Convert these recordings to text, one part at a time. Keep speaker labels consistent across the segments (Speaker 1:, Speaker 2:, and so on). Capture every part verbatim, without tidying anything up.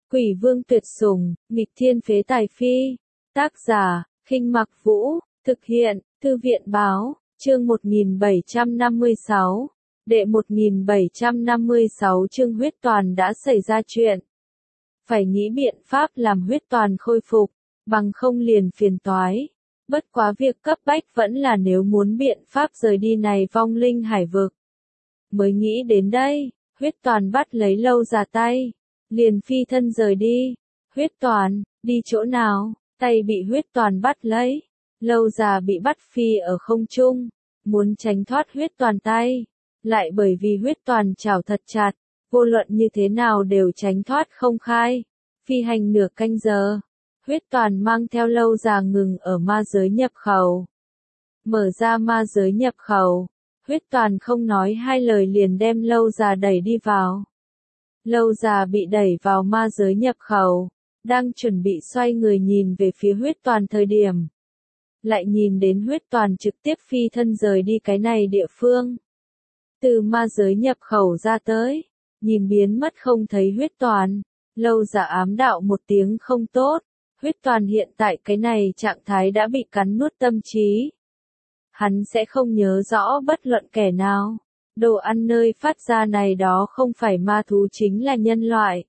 Speaker 1: Quỷ vương tuyệt sủng, nghịch thiên phế tài phi. Tác giả, Khinh Mặc Vũ, thực hiện, Thư viện báo, chương một nghìn bảy trăm năm mươi sáu. Đệ một nghìn bảy trăm năm mươi sáu chương huyết toàn đã xảy ra chuyện. Phải nghĩ biện pháp làm huyết toàn khôi phục, bằng không liền phiền toái. Bất quá việc cấp bách vẫn là nếu muốn biện pháp rời đi này vong linh hải vực. Mới nghĩ đến đây, huyết toàn bắt lấy Lâu Già tay, liền phi thân rời đi. Huyết toàn, đi chỗ nào? Tay bị huyết toàn bắt lấy. Lâu Già bị bắt phi ở không trung, muốn tránh thoát huyết toàn tay. Lại bởi vì huyết toàn chảo thật chặt, vô luận như thế nào đều tránh thoát không khai. Phi hành nửa canh giờ, huyết toàn mang theo Lâu Già ngừng ở ma giới nhập khẩu. Mở ra ma giới nhập khẩu, huyết toàn không nói hai lời liền đem Lâu Già đẩy đi vào. Lâu Già bị đẩy vào ma giới nhập khẩu, đang chuẩn bị xoay người nhìn về phía huyết toàn thời điểm. Lại nhìn đến huyết toàn trực tiếp phi thân rời đi cái này địa phương. Từ ma giới nhập khẩu ra tới, nhìn biến mất không thấy huyết toàn, Lâu Già ám đạo một tiếng không tốt, huyết toàn hiện tại cái này trạng thái đã bị cắn nuốt tâm trí. Hắn sẽ không nhớ rõ bất luận kẻ nào, đồ ăn nơi phát ra này đó không phải ma thú chính là nhân loại.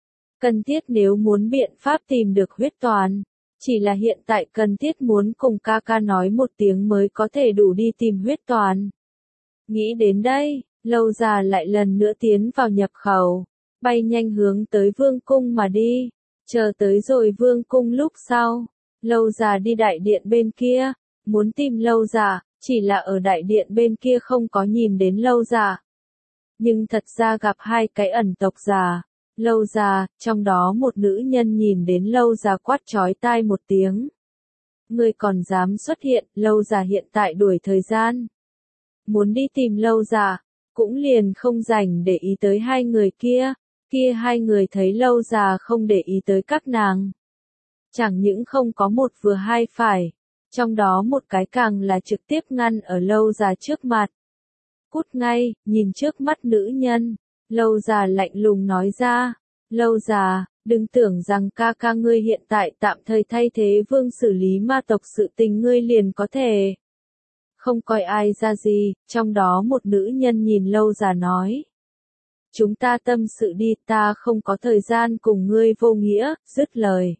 Speaker 1: Cần thiết nếu muốn biện pháp tìm được huyết toàn, chỉ là hiện tại cần thiết muốn cùng ca ca nói một tiếng mới có thể đủ đi tìm huyết toàn. Nghĩ đến đây, Lâu Già lại lần nữa tiến vào nhập khẩu, bay nhanh hướng tới vương cung mà đi. Chờ tới rồi vương cung lúc sau, Lâu Già đi đại điện bên kia, muốn tìm Lâu Già, chỉ là ở đại điện bên kia không có nhìn đến Lâu Già. Nhưng thật ra gặp hai cái ẩn tộc già, Lâu Già, trong đó một nữ nhân nhìn đến Lâu Già quát chói tai một tiếng. Ngươi còn dám xuất hiện, Lâu Già hiện tại đuổi thời gian. Muốn đi tìm Lâu Già, cũng liền không rảnh để ý tới hai người kia, kia hai người thấy Lâu Già không để ý tới các nàng. Chẳng những không có một vừa hai phải, trong đó một cái càng là trực tiếp ngăn ở Lâu Già trước mặt. Cút ngay, nhìn trước mắt nữ nhân, Lâu Già lạnh lùng nói ra, Lâu Già, đừng tưởng rằng ca ca ngươi hiện tại tạm thời thay thế vương xử lý ma tộc sự tình ngươi liền có thể. Không coi ai ra gì, trong đó một nữ nhân nhìn Lâu Già nói. Chúng ta tâm sự đi, ta không có thời gian cùng ngươi vô nghĩa, dứt lời.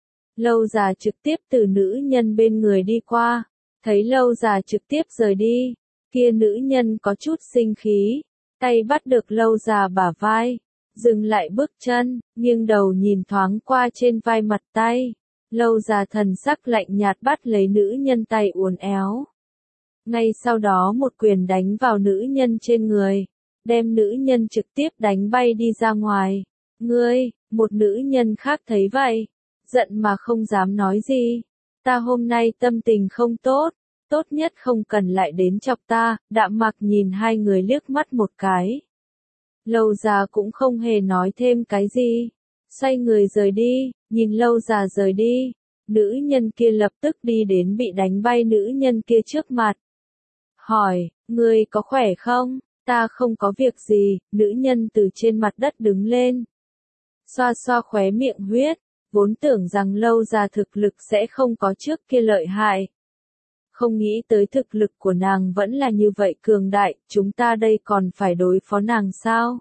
Speaker 1: Lâu Già trực tiếp từ nữ nhân bên người đi qua, thấy Lâu Già trực tiếp rời đi, kia nữ nhân có chút sinh khí, tay bắt được Lâu Già bả vai, dừng lại bước chân, nghiêng đầu nhìn thoáng qua trên vai mặt tay. Lâu Già thần sắc lạnh nhạt bắt lấy nữ nhân tay uốn éo. Ngay sau đó một quyền đánh vào nữ nhân trên người, đem nữ nhân trực tiếp đánh bay đi ra ngoài. Ngươi, một nữ nhân khác thấy vậy, giận mà không dám nói gì. Ta hôm nay tâm tình không tốt, tốt nhất không cần lại đến chọc ta. Đạm Mặc nhìn hai người liếc mắt một cái. Lâu Già cũng không hề nói thêm cái gì, xoay người rời đi. Nhìn Lâu Già rời đi, nữ nhân kia lập tức đi đến bị đánh bay nữ nhân kia trước mặt. Hỏi, ngươi có khỏe không? Ta không có việc gì. Nữ nhân từ trên mặt đất đứng lên, xoa xoa khóe miệng huyết, vốn tưởng rằng Lâu Già thực lực sẽ không có trước kia lợi hại. Không nghĩ tới thực lực của nàng vẫn là như vậy cường đại, chúng ta đây còn phải đối phó nàng sao?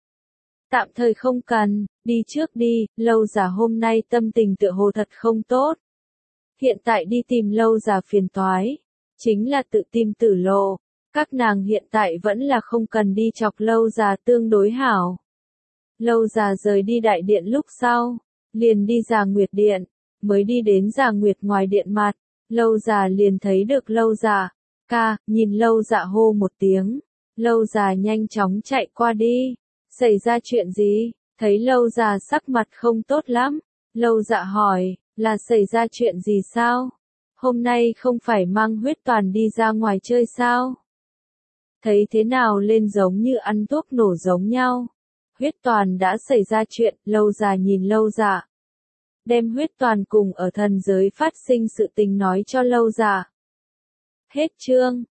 Speaker 1: Tạm thời không cần, đi trước đi. Lâu Già hôm nay tâm tình tựa hồ thật không tốt. Hiện tại đi tìm Lâu Già phiền toái, chính là tự tìm tử lộ. Các nàng hiện tại vẫn là không cần đi chọc Lâu Già tương đối hảo. Lâu Già rời đi đại điện lúc sau, liền đi Già Nguyệt điện, mới đi đến Già Nguyệt ngoài điện mặt, Lâu Già liền thấy được Lâu Già. Ca, nhìn Lâu Già hô một tiếng, Lâu Già nhanh chóng chạy qua đi. Xảy ra chuyện gì? Thấy Lâu Già sắc mặt không tốt lắm, Lâu Già hỏi, là xảy ra chuyện gì sao? Hôm nay không phải mang huyết toàn đi ra ngoài chơi sao? Thấy thế nào lên giống như ăn thuốc nổ giống nhau. Huyết toàn đã xảy ra chuyện. Lâu Già nhìn Lâu Già, đem huyết toàn cùng ở thần giới phát sinh sự tình nói cho Lâu Già. Hết chương.